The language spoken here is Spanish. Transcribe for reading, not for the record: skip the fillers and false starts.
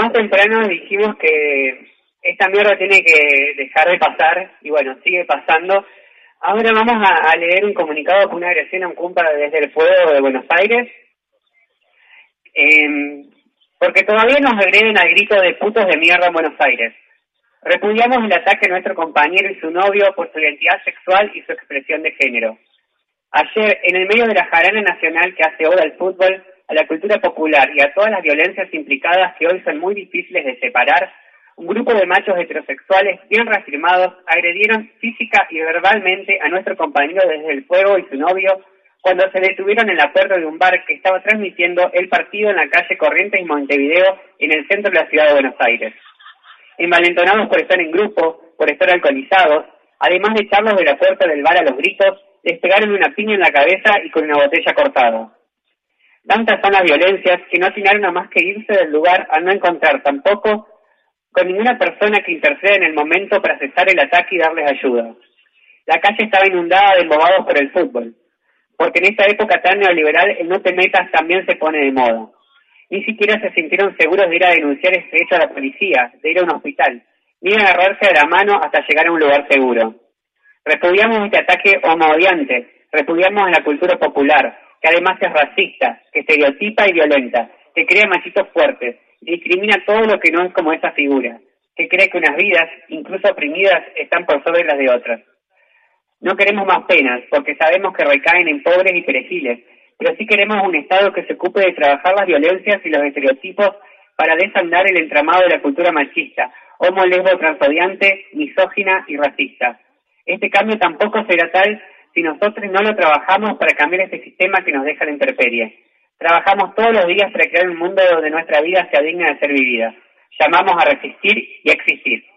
más temprano dijimos que esta mierda tiene que dejar de pasar, y bueno, sigue pasando. Ahora vamos a leer un comunicado con una agresión a un compa desde el Fuego de Buenos Aires, porque todavía nos agreden al grito de putos de mierda en Buenos Aires. Repudiamos el ataque a nuestro compañero y su novio por su identidad sexual y su expresión de género. Ayer, en el medio de la jarana nacional que hace oda al fútbol, a la cultura popular y a todas las violencias implicadas que hoy son muy difíciles de separar, un grupo de machos heterosexuales bien reafirmados agredieron física y verbalmente a nuestro compañero desde el Fuego y su novio cuando se detuvieron en la puerta de un bar que estaba transmitiendo el partido en la calle Corrientes y Montevideo en el centro de la ciudad de Buenos Aires. Envalentonados por estar en grupo, por estar alcoholizados, además de echarlos de la puerta del bar a los gritos, les pegaron una piña en la cabeza y con una botella cortada. Tantas son las violencias que no atinaron a más que irse del lugar al no encontrar tampoco con ninguna persona que interceda en el momento para cesar el ataque y darles ayuda. La calle estaba inundada de embobados por el fútbol, porque en esta época tan neoliberal el no te metas también se pone de moda. Ni siquiera se sintieron seguros de ir a denunciar este hecho a la policía, de ir a un hospital, ni a agarrarse de la mano hasta llegar a un lugar seguro. Repudiamos este ataque homoodiante, repudiamos la cultura popular, que además es racista, que estereotipa y violenta, que crea machitos fuertes, discrimina todo lo que no es como esa figura, que cree que unas vidas, incluso oprimidas, están por sobre las de otras. No queremos más penas, porque sabemos que recaen en pobres y perejiles, pero sí queremos un Estado que se ocupe de trabajar las violencias y los estereotipos para desandar el entramado de la cultura machista, homo, lesbo, transodiante, misógina y racista. Este cambio tampoco será tal si nosotros no lo trabajamos para cambiar este sistema que nos deja la intemperie. Trabajamos todos los días para crear un mundo donde nuestra vida sea digna de ser vivida. Llamamos a resistir y a existir.